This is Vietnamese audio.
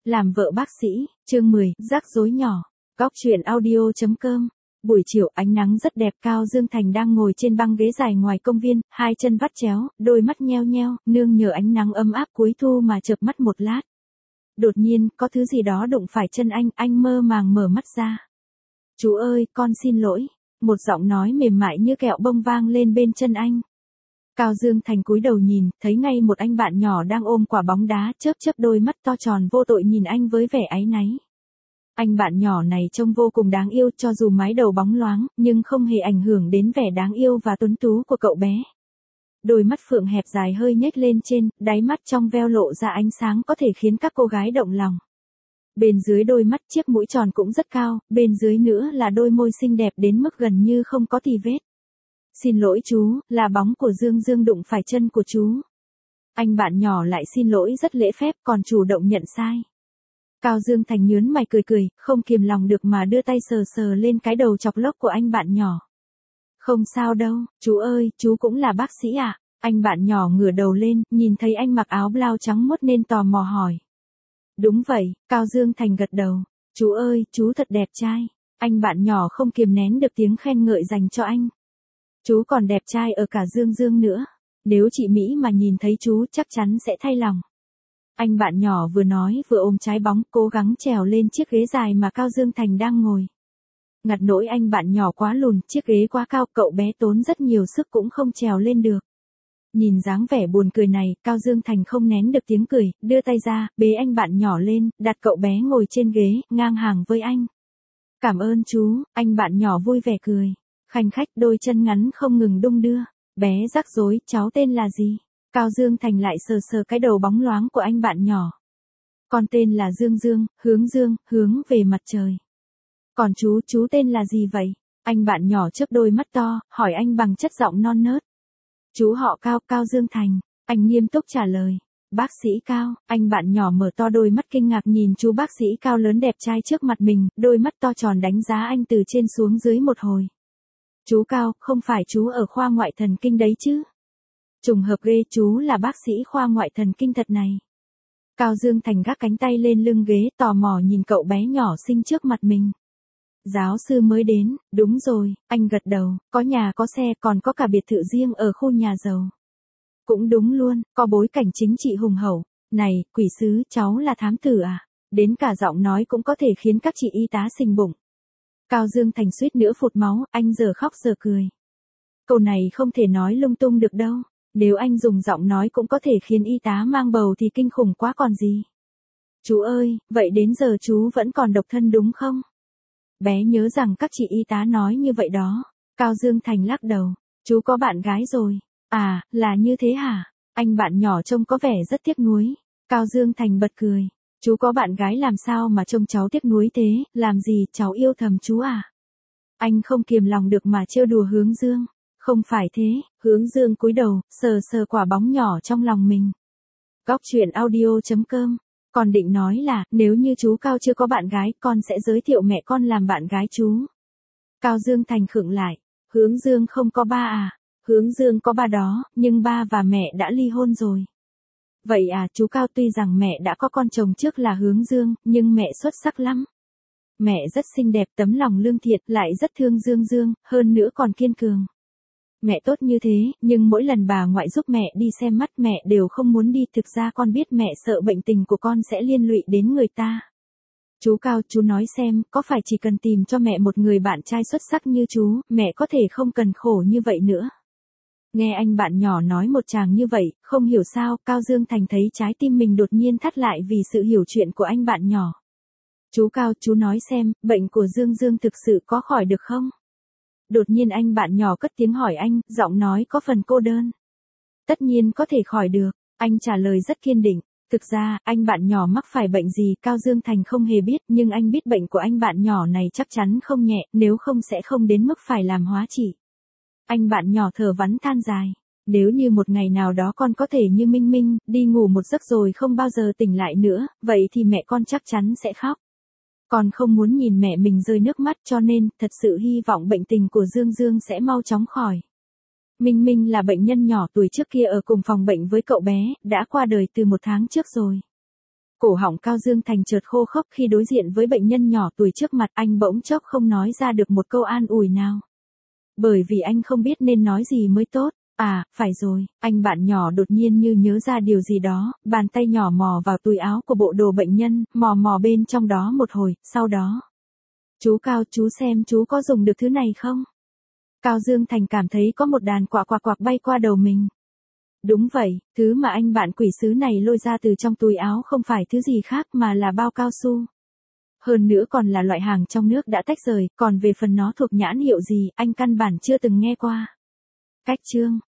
Làm vợ bác sĩ, chương 10, rắc rối nhỏ. Góc truyện audio.com. Buổi chiều ánh nắng rất đẹp, Cao Dương Thành đang ngồi trên băng ghế dài ngoài công viên, hai chân vắt chéo, đôi mắt nheo nheo, nương nhờ ánh nắng ấm áp cuối thu mà chợp mắt một lát. Đột nhiên, có thứ gì đó đụng phải chân anh mơ màng mở mắt ra. Chú ơi, con xin lỗi. Một giọng nói mềm mại như kẹo bông vang lên bên chân anh. Cao Dương Thành cúi đầu nhìn, thấy ngay một anh bạn nhỏ đang ôm quả bóng đá, chớp chớp đôi mắt to tròn vô tội nhìn anh với vẻ áy náy. Anh bạn nhỏ này trông vô cùng đáng yêu, cho dù mái đầu bóng loáng, nhưng không hề ảnh hưởng đến vẻ đáng yêu và tuấn tú của cậu bé. Đôi mắt phượng hẹp dài hơi nhếch lên trên, đáy mắt trong veo lộ ra ánh sáng có thể khiến các cô gái động lòng. Bên dưới đôi mắt chiếc mũi tròn cũng rất cao, bên dưới nữa là đôi môi xinh đẹp đến mức gần như không có tì vết. Xin lỗi chú, là bóng của Dương Dương đụng phải chân của chú. Anh bạn nhỏ lại xin lỗi rất lễ phép còn chủ động nhận sai. Cao Dương Thành nhớn mày cười, không kiềm lòng được mà đưa tay sờ sờ lên cái đầu chọc lốc của anh bạn nhỏ. Không sao đâu, chú ơi, chú cũng là bác sĩ à? Anh bạn nhỏ ngửa đầu lên, nhìn thấy anh mặc áo blau trắng muốt nên tò mò hỏi. Đúng vậy, Cao Dương Thành gật đầu. Chú ơi, chú thật đẹp trai. Anh bạn nhỏ không kiềm nén được tiếng khen ngợi dành cho anh. Chú còn đẹp trai ở cả Dương Dương nữa. Nếu chị Mỹ mà nhìn thấy chú chắc chắn sẽ thay lòng. Anh bạn nhỏ vừa nói vừa ôm trái bóng cố gắng trèo lên chiếc ghế dài mà Cao Dương Thành đang ngồi. Ngặt nỗi anh bạn nhỏ quá lùn, chiếc ghế quá cao, cậu bé tốn rất nhiều sức cũng không trèo lên được. Nhìn dáng vẻ buồn cười này, Cao Dương Thành không nén được tiếng cười, đưa tay ra, bế anh bạn nhỏ lên, đặt cậu bé ngồi trên ghế, ngang hàng với anh. Cảm ơn chú, anh bạn nhỏ vui vẻ cười. Khanh khách đôi chân ngắn không ngừng đung đưa. Bé rắc rối, cháu tên là gì? Cao Dương Thành lại sờ sờ cái đầu bóng loáng của anh bạn nhỏ. Con tên là Dương Dương, hướng về mặt trời. Còn chú tên là gì vậy? Anh bạn nhỏ chớp đôi mắt to, hỏi anh bằng chất giọng non nớt. Chú họ Cao, Cao Dương Thành. Anh nghiêm túc trả lời. Bác sĩ Cao, anh bạn nhỏ mở to đôi mắt kinh ngạc nhìn chú bác sĩ cao lớn đẹp trai trước mặt mình, đôi mắt to tròn đánh giá anh từ trên xuống dưới một hồi. Chú Cao, không phải chú ở khoa ngoại thần kinh đấy chứ? Trùng hợp ghê, chú là bác sĩ khoa ngoại thần kinh thật này. Cao Dương Thành gác cánh tay lên lưng ghế, tò mò nhìn cậu bé nhỏ xinh trước mặt mình. Giáo sư mới đến, đúng rồi, anh gật đầu, có nhà có xe còn có cả biệt thự riêng ở khu nhà giàu. Cũng đúng luôn, có bối cảnh chính trị hùng hậu. Này, quỷ sứ, cháu là thám tử à? Đến cả giọng nói cũng có thể khiến các chị y tá xình bụng. Cao Dương Thành suýt nữa phụt máu, anh giờ khóc giờ cười. Câu này không thể nói lung tung được đâu. Nếu anh dùng giọng nói cũng có thể khiến y tá mang bầu thì kinh khủng quá còn gì. Chú ơi, vậy đến giờ chú vẫn còn độc thân đúng không? Bé nhớ rằng các chị y tá nói như vậy đó. Cao Dương Thành lắc đầu. Chú có bạn gái rồi. À, là như thế hả? Anh bạn nhỏ trông có vẻ rất tiếc nuối. Cao Dương Thành bật cười. Chú có bạn gái làm sao mà trông cháu tiếc nuối thế, làm gì cháu yêu thầm chú à? Anh không kiềm lòng được mà trêu đùa Hướng Dương. Không phải thế, Hướng Dương cúi đầu, sờ sờ quả bóng nhỏ trong lòng mình. Góc truyện audio.com. Con định nói là, nếu như chú Cao chưa có bạn gái, con sẽ giới thiệu mẹ con làm bạn gái chú. Cao Dương Thành khựng lại. Hướng Dương không có ba à? Hướng Dương có ba đó, nhưng ba và mẹ đã ly hôn rồi. Vậy à, chú Cao tuy rằng mẹ đã có con chồng trước là Hướng Dương, nhưng mẹ xuất sắc lắm. Mẹ rất xinh đẹp, tấm lòng lương thiện, lại rất thương Dương Dương, hơn nữa còn kiên cường. Mẹ tốt như thế, nhưng mỗi lần bà ngoại giúp mẹ đi xem mắt mẹ đều không muốn đi, thực ra con biết mẹ sợ bệnh tình của con sẽ liên lụy đến người ta. Chú Cao, chú nói xem, có phải chỉ cần tìm cho mẹ một người bạn trai xuất sắc như chú, mẹ có thể không cần khổ như vậy nữa. Nghe anh bạn nhỏ nói một tràng như vậy, không hiểu sao, Cao Dương Thành thấy trái tim mình đột nhiên thắt lại vì sự hiểu chuyện của anh bạn nhỏ. Chú Cao, chú nói xem, bệnh của Dương Dương thực sự có khỏi được không? Đột nhiên anh bạn nhỏ cất tiếng hỏi anh, giọng nói có phần cô đơn. Tất nhiên có thể khỏi được, anh trả lời rất kiên định. Thực ra, anh bạn nhỏ mắc phải bệnh gì Cao Dương Thành không hề biết, nhưng anh biết bệnh của anh bạn nhỏ này chắc chắn không nhẹ, nếu không sẽ không đến mức phải làm hóa trị. Anh bạn nhỏ thở vắn than dài. Nếu như một ngày nào đó con có thể như Minh Minh, đi ngủ một giấc rồi không bao giờ tỉnh lại nữa, vậy thì mẹ con chắc chắn sẽ khóc. Con không muốn nhìn mẹ mình rơi nước mắt cho nên, thật sự hy vọng bệnh tình của Dương Dương sẽ mau chóng khỏi. Minh Minh là bệnh nhân nhỏ tuổi trước kia ở cùng phòng bệnh với cậu bé, đã qua đời từ 1 tháng trước rồi. Cổ họng Cao Dương Thành chợt khô khốc khi đối diện với bệnh nhân nhỏ tuổi trước mặt, anh bỗng chốc không nói ra được một câu an ủi nào. Bởi vì anh không biết nên nói gì mới tốt. À, phải rồi, anh bạn nhỏ đột nhiên như nhớ ra điều gì đó, bàn tay nhỏ mò vào túi áo của bộ đồ bệnh nhân, mò mò bên trong đó một hồi, sau đó. Chú Cao, chú xem chú có dùng được thứ này không? Cao Dương Thành cảm thấy có một đàn quạ quạ quạc bay qua đầu mình. Đúng vậy, thứ mà anh bạn quỷ sứ này lôi ra từ trong túi áo không phải thứ gì khác mà là bao cao su. Hơn nữa còn là loại hàng trong nước đã tách rời, còn về phần nó thuộc nhãn hiệu gì, anh căn bản chưa từng nghe qua. Cách chương